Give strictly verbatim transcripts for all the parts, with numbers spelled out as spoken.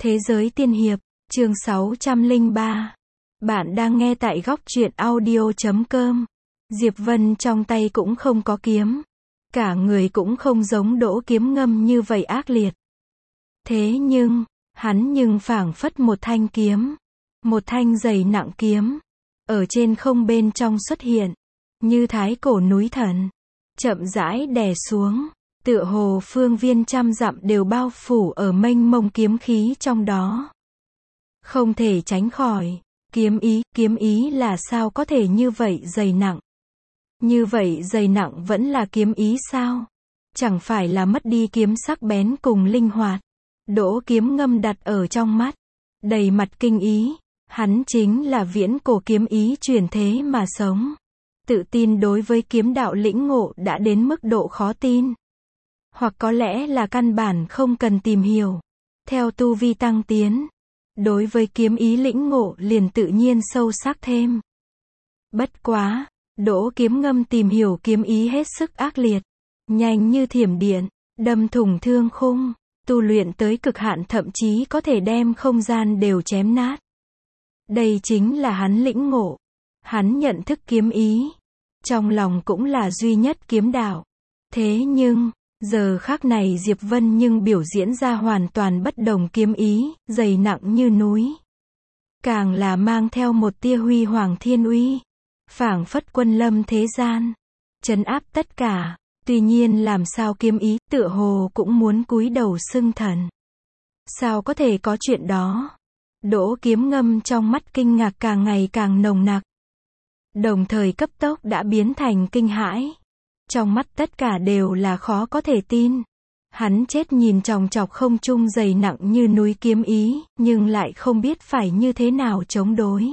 Thế giới tiên hiệp, chương sáu trăm lẻ ba. Bạn đang nghe tại góc truyện audio chấm com. Diệp Vân trong tay cũng không có kiếm. Cả người cũng không giống Đỗ Kiếm Ngâm như vậy ác liệt. Thế nhưng, hắn nhưng phảng phất một thanh kiếm. Một thanh dày nặng kiếm. Ở trên không bên trong xuất hiện. Như thái cổ núi thần. Chậm rãi đè xuống. Tựa hồ phương viên trăm dặm đều bao phủ ở mênh mông kiếm khí trong đó. Không thể tránh khỏi. Kiếm ý, kiếm ý là sao có thể như vậy dày nặng? Như vậy dày nặng vẫn là kiếm ý sao? Chẳng phải là mất đi kiếm sắc bén cùng linh hoạt. Đỗ Kiếm Ngâm đặt ở trong mắt. Đầy mặt kinh ý. Hắn chính là viễn cổ kiếm ý truyền thế mà sống. Tự tin đối với kiếm đạo lĩnh ngộ đã đến mức độ khó tin. Hoặc có lẽ là căn bản không cần tìm hiểu. Theo tu vi tăng tiến, đối với kiếm ý lĩnh ngộ liền tự nhiên sâu sắc thêm. Bất quá, Đỗ Kiếm Ngâm tìm hiểu kiếm ý hết sức ác liệt, nhanh như thiểm điện, đâm thủng thương khung, tu luyện tới cực hạn thậm chí có thể đem không gian đều chém nát. Đây chính là hắn lĩnh ngộ. Hắn nhận thức kiếm ý, trong lòng cũng là duy nhất kiếm đạo. Thế nhưng, giờ khắc này Diệp Vân nhưng biểu diễn ra hoàn toàn bất đồng kiếm ý, dày nặng như núi. Càng là mang theo một tia huy hoàng thiên uy. Phảng phất quân lâm thế gian. Trấn áp tất cả. Tuy nhiên làm sao kiếm ý, tựa hồ cũng muốn cúi đầu xưng thần. Sao có thể có chuyện đó? Đỗ Kiếm Ngâm trong mắt kinh ngạc càng ngày càng nồng nặc. Đồng thời cấp tốc đã biến thành kinh hãi. Trong mắt tất cả đều là khó có thể tin. Hắn chết nhìn chòng chọc không trung dày nặng như núi kiếm ý, nhưng lại không biết phải như thế nào chống đối.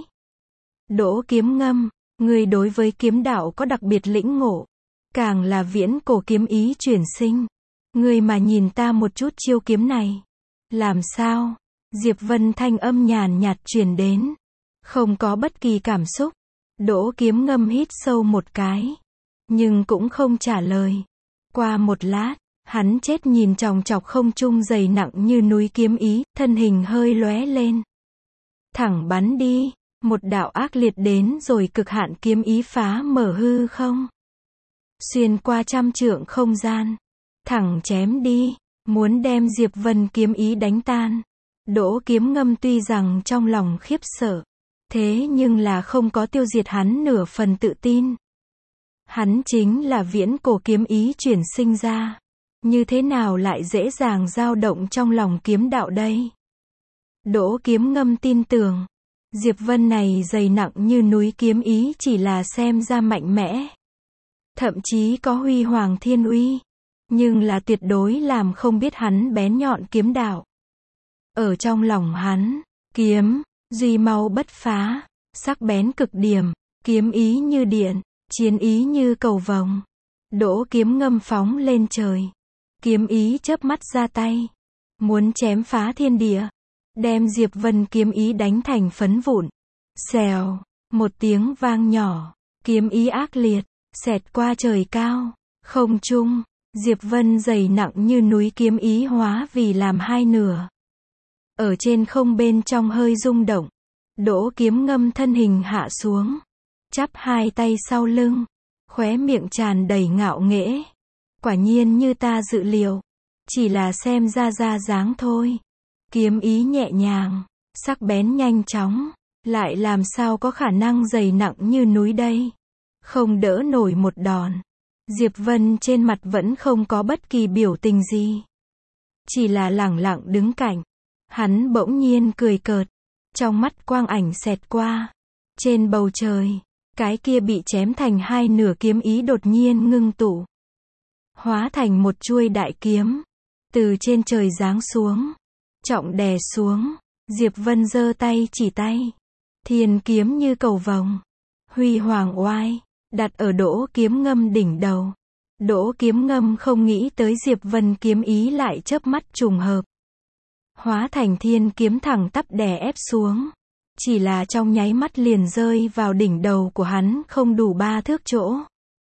Đỗ Kiếm Ngâm, ngươi đối với kiếm đạo có đặc biệt lĩnh ngộ. Càng là viễn cổ kiếm ý chuyển sinh. Ngươi mà nhìn ta một chút chiêu kiếm này. Làm sao? Diệp Vân thanh âm nhàn nhạt truyền đến. Không có bất kỳ cảm xúc. Đỗ Kiếm Ngâm hít sâu một cái. Nhưng cũng không trả lời. Qua một lát, hắn chết nhìn chòng chọc không trung dày nặng như núi kiếm ý, thân hình hơi lóe lên. Thẳng bắn đi, một đạo ác liệt đến rồi cực hạn kiếm ý phá mở hư không. Xuyên qua trăm trượng không gian. Thẳng chém đi, muốn đem Diệp Vân kiếm ý đánh tan. Đỗ Kiếm Ngâm tuy rằng trong lòng khiếp sợ. Thế nhưng là không có tiêu diệt hắn nửa phần tự tin. Hắn chính là viễn cổ kiếm ý chuyển sinh ra. Như thế nào lại dễ dàng dao động trong lòng kiếm đạo đây? Đỗ Kiếm Ngâm tin tưởng. Diệp Vân này dày nặng như núi kiếm ý chỉ là xem ra mạnh mẽ. Thậm chí có huy hoàng thiên uy. Nhưng là tuyệt đối làm không biết hắn bén nhọn kiếm đạo. Ở trong lòng hắn, kiếm, duy mau bất phá, sắc bén cực điểm, kiếm ý như điện. Chiến ý như cầu vồng. Đỗ Kiếm Ngâm phóng lên trời. Kiếm ý chớp mắt ra tay. Muốn chém phá thiên địa. Đem Diệp Vân kiếm ý đánh thành phấn vụn. Xèo. Một tiếng vang nhỏ. Kiếm ý ác liệt. Xẹt qua trời cao. Không trung. Diệp Vân dày nặng như núi kiếm ý hóa vì làm hai nửa. Ở trên không bên trong hơi rung động. Đỗ Kiếm Ngâm thân hình hạ xuống. Chắp hai tay sau lưng, khóe miệng tràn đầy ngạo nghễ. Quả nhiên như ta dự liệu, chỉ là xem ra ra dáng thôi. Kiếm ý nhẹ nhàng, sắc bén nhanh chóng, lại làm sao có khả năng dày nặng như núi đây. Không đỡ nổi một đòn. Diệp Vân trên mặt vẫn không có bất kỳ biểu tình gì. Chỉ là lẳng lặng đứng cạnh. Hắn bỗng nhiên cười cợt. Trong mắt quang ảnh xẹt qua. Trên bầu trời. Cái kia bị chém thành hai nửa kiếm ý đột nhiên ngưng tụ. Hóa thành một chuôi đại kiếm. Từ trên trời giáng xuống. Trọng đè xuống. Diệp Vân giơ tay chỉ tay. Thiên kiếm như cầu vồng. Huy hoàng oai. Đặt ở Đỗ Kiếm Ngâm đỉnh đầu. Đỗ Kiếm Ngâm không nghĩ tới Diệp Vân kiếm ý lại chớp mắt trùng hợp. Hóa thành thiên kiếm thẳng tắp đè ép xuống. Chỉ là trong nháy mắt liền rơi vào đỉnh đầu của hắn không đủ ba thước chỗ.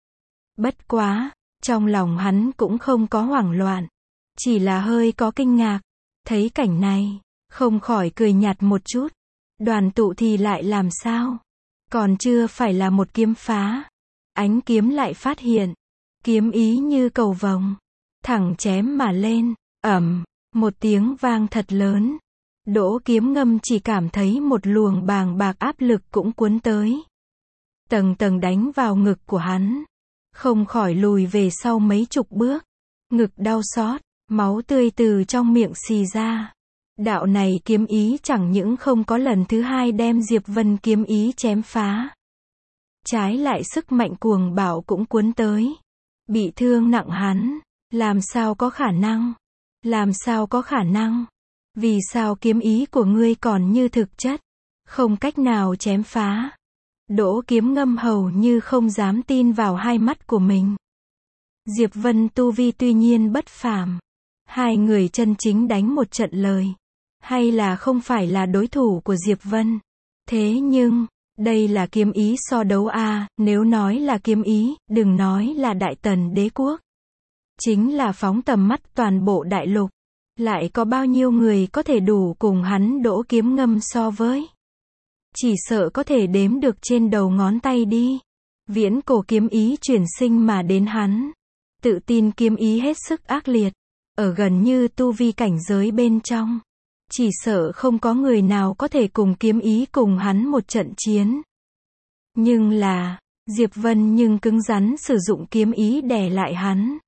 Bất quá, trong lòng hắn cũng không có hoảng loạn. Chỉ là hơi có kinh ngạc. Thấy cảnh này, Không khỏi cười nhạt một chút. Đoàn tụ thì lại làm sao? Còn chưa phải là một kiếm phá. Ánh kiếm lại phát hiện. Kiếm ý như cầu vồng. Thẳng chém mà lên. Ầm, một tiếng vang thật lớn. Đỗ Kiếm Ngâm chỉ cảm thấy một luồng bàng bạc áp lực cũng cuốn tới. Tầng tầng đánh vào ngực của hắn. Không khỏi lùi về sau mấy chục bước. Ngực đau xót, máu tươi từ trong miệng xì ra. Đạo này kiếm ý chẳng những không có lần thứ hai đem Diệp Vân kiếm ý chém phá. Trái lại sức mạnh cuồng bạo cũng cuốn tới. Bị thương nặng hắn. Làm sao có khả năng? Làm sao có khả năng? Vì sao kiếm ý của ngươi còn như thực chất? Không cách nào chém phá. Đỗ Kiếm Ngâm hầu như không dám tin vào hai mắt của mình. Diệp Vân tu vi tuy nhiên bất phàm. Hai người chân chính đánh một trận lời. Hay là không phải là đối thủ của Diệp Vân. Thế nhưng, đây là kiếm ý so đấu a, à, nếu nói là kiếm ý, đừng nói là Đại Tần đế quốc. Chính là phóng tầm mắt toàn bộ đại lục. Lại có bao nhiêu người có thể đủ cùng hắn Đỗ Kiếm Ngâm so với? Chỉ sợ có thể đếm được trên đầu ngón tay đi. Viễn cổ kiếm ý chuyển sinh mà đến hắn. Tự tin kiếm ý hết sức ác liệt. Ở gần như tu vi cảnh giới bên trong. Chỉ sợ không có người nào có thể cùng kiếm ý cùng hắn một trận chiến. Nhưng là, Diệp Vân nhưng cứng rắn sử dụng kiếm ý đè lại hắn.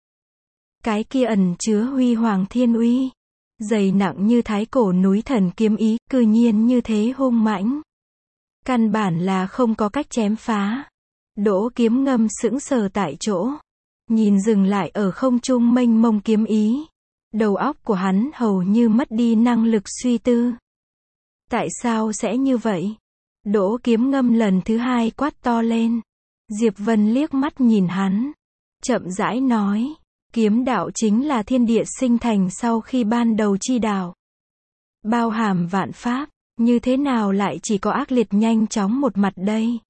Cái kia ẩn chứa huy hoàng thiên uy. Dày nặng như thái cổ núi thần kiếm ý, cư nhiên như thế hung mãnh. Căn bản là không có cách chém phá. Đỗ Kiếm Ngâm sững sờ tại chỗ. Nhìn dừng lại ở không trung mênh mông kiếm ý. Đầu óc của hắn hầu như mất đi năng lực suy tư. Tại sao sẽ như vậy? Đỗ Kiếm Ngâm lần thứ hai quát to lên. Diệp Vân liếc mắt nhìn hắn. Chậm rãi nói. Kiếm đạo chính là thiên địa sinh thành sau khi ban đầu chi đạo. Bao hàm vạn pháp, như thế nào lại chỉ có ác liệt nhanh chóng một mặt đây?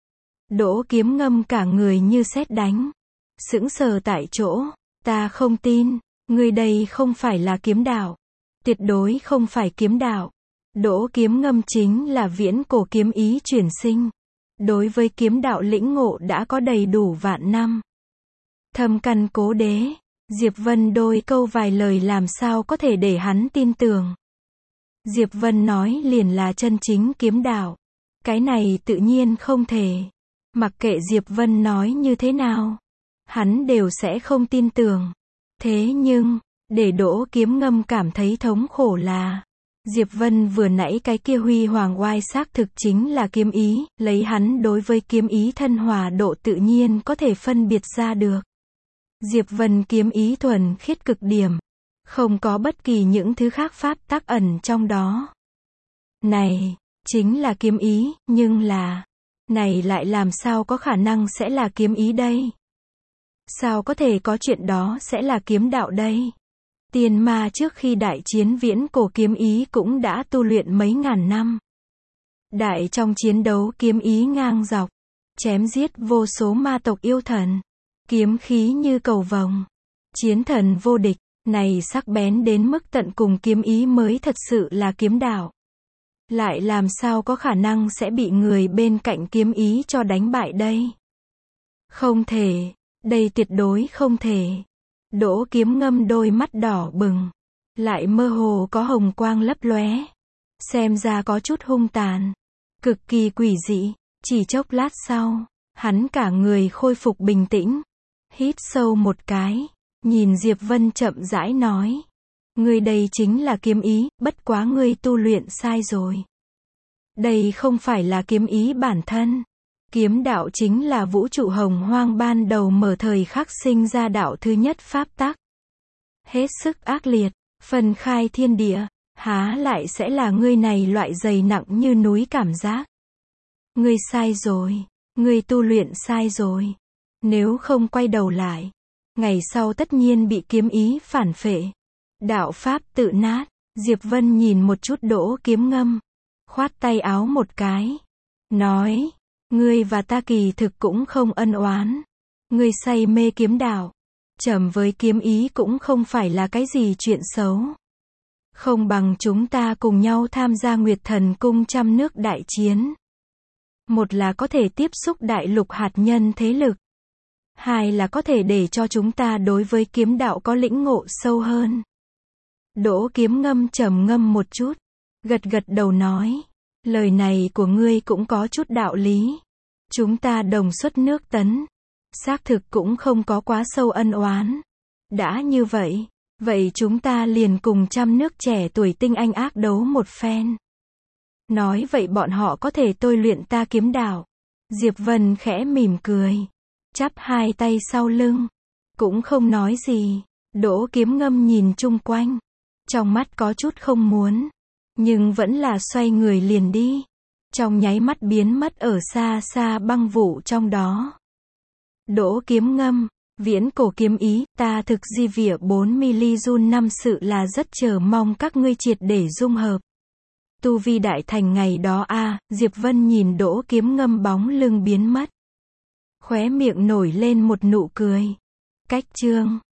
Đỗ Kiếm Ngâm cả người như sét đánh. Sững sờ tại chỗ. Ta không tin, ngươi đây không phải là kiếm đạo. Tuyệt đối không phải kiếm đạo. Đỗ Kiếm Ngâm chính là viễn cổ kiếm ý chuyển sinh. Đối với kiếm đạo lĩnh ngộ đã có đầy đủ vạn năm. Thâm căn cố đế, Diệp Vân đôi câu vài lời làm sao có thể để hắn tin tưởng. Diệp Vân nói liền là chân chính kiếm đạo. Cái này tự nhiên không thể. Mặc kệ Diệp Vân nói như thế nào, hắn đều sẽ không tin tưởng. Thế nhưng, để Đỗ Kiếm Ngâm cảm thấy thống khổ là, Diệp Vân vừa nãy cái kia huy hoàng oai xác thực chính là kiếm ý, lấy hắn đối với kiếm ý thân hòa độ tự nhiên có thể phân biệt ra được. Diệp Vân kiếm ý thuần khiết cực điểm, không có bất kỳ những thứ khác pháp tắc ẩn trong đó. Này, chính là kiếm ý, nhưng là, này lại làm sao có khả năng sẽ là kiếm ý đây? Sao có thể có chuyện đó sẽ là kiếm đạo đây? Tiên ma trước khi đại chiến viễn cổ kiếm ý cũng đã tu luyện mấy ngàn năm. Đại trong chiến đấu kiếm ý ngang dọc, chém giết vô số ma tộc yêu thần. Kiếm khí như cầu vồng. Chiến thần vô địch, này sắc bén đến mức tận cùng kiếm ý mới thật sự là kiếm đạo. Lại làm sao có khả năng sẽ bị người bên cạnh kiếm ý cho đánh bại đây? Không thể, đây tuyệt đối không thể. Đỗ Kiếm Ngâm đôi mắt đỏ bừng, lại mơ hồ có hồng quang lấp lóe. Xem ra có chút hung tàn, cực kỳ quỷ dị. Chỉ chốc lát sau, hắn cả người khôi phục bình tĩnh. Hít sâu một cái, nhìn Diệp Vân chậm rãi nói. Ngươi đây chính là kiếm ý, bất quá ngươi tu luyện sai rồi. Đây không phải là kiếm ý bản thân. Kiếm đạo chính là vũ trụ hồng hoang ban đầu mở thời khắc sinh ra đạo thứ nhất pháp tắc. Hết sức ác liệt, phân khai thiên địa, há lại sẽ là ngươi này loại dày nặng như núi cảm giác. Ngươi sai rồi, ngươi tu luyện sai rồi. Nếu không quay đầu lại, ngày sau tất nhiên bị kiếm ý phản phệ. Đạo pháp tự nát. Diệp Vân nhìn một chút Đỗ Kiếm Ngâm, khoát tay áo một cái, nói, ngươi và ta kỳ thực cũng không ân oán. Ngươi say mê kiếm đạo, trầm với kiếm ý cũng không phải là cái gì chuyện xấu. Không bằng chúng ta cùng nhau tham gia Nguyệt Thần Cung trăm nước đại chiến. Một là có thể tiếp xúc đại lục hạt nhân thế lực. Hai là có thể để cho chúng ta đối với kiếm đạo có lĩnh ngộ sâu hơn. Đỗ Kiếm Ngâm trầm ngâm một chút, gật gật đầu nói, lời này của ngươi cũng có chút đạo lý. Chúng ta đồng xuất nước Tấn, xác thực cũng không có quá sâu ân oán. Đã như vậy, vậy chúng ta liền cùng trăm nước trẻ tuổi tinh anh ác đấu một phen. Nói vậy bọn họ có thể tôi luyện ta kiếm đạo. Diệp Vân khẽ mỉm cười, chắp hai tay sau lưng, cũng không nói gì. Đỗ Kiếm Ngâm nhìn chung quanh, trong mắt có chút không muốn, nhưng vẫn là xoay người liền đi. Trong nháy mắt biến mất ở xa xa băng vụ trong đó. Đỗ Kiếm Ngâm, viễn cổ kiếm ý, ta thực di vỉa bốn mi-li run năm sự là rất chờ mong các ngươi triệt để dung hợp. Tu vi đại thành ngày đó a à, Diệp Vân nhìn Đỗ Kiếm Ngâm bóng lưng biến mất. Khóe miệng nổi lên một nụ cười. Cách chương